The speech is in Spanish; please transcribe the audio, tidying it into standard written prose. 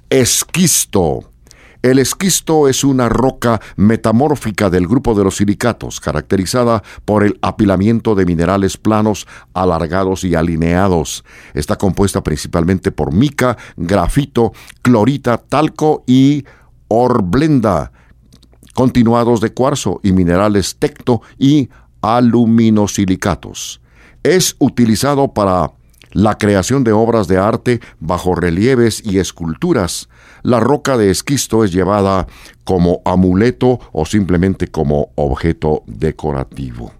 Esquisto. El esquisto es una roca metamórfica del grupo de los silicatos, caracterizada por el apilamiento de minerales planos, alargados y alineados. Está compuesta principalmente por mica, grafito, clorita, talco y hornblenda, continuados de cuarzo y minerales tecto y aluminosilicatos. Es utilizado para la creación de obras de arte, bajorrelieves y esculturas. La roca de esquisto es llevada como amuleto o simplemente como objeto decorativo.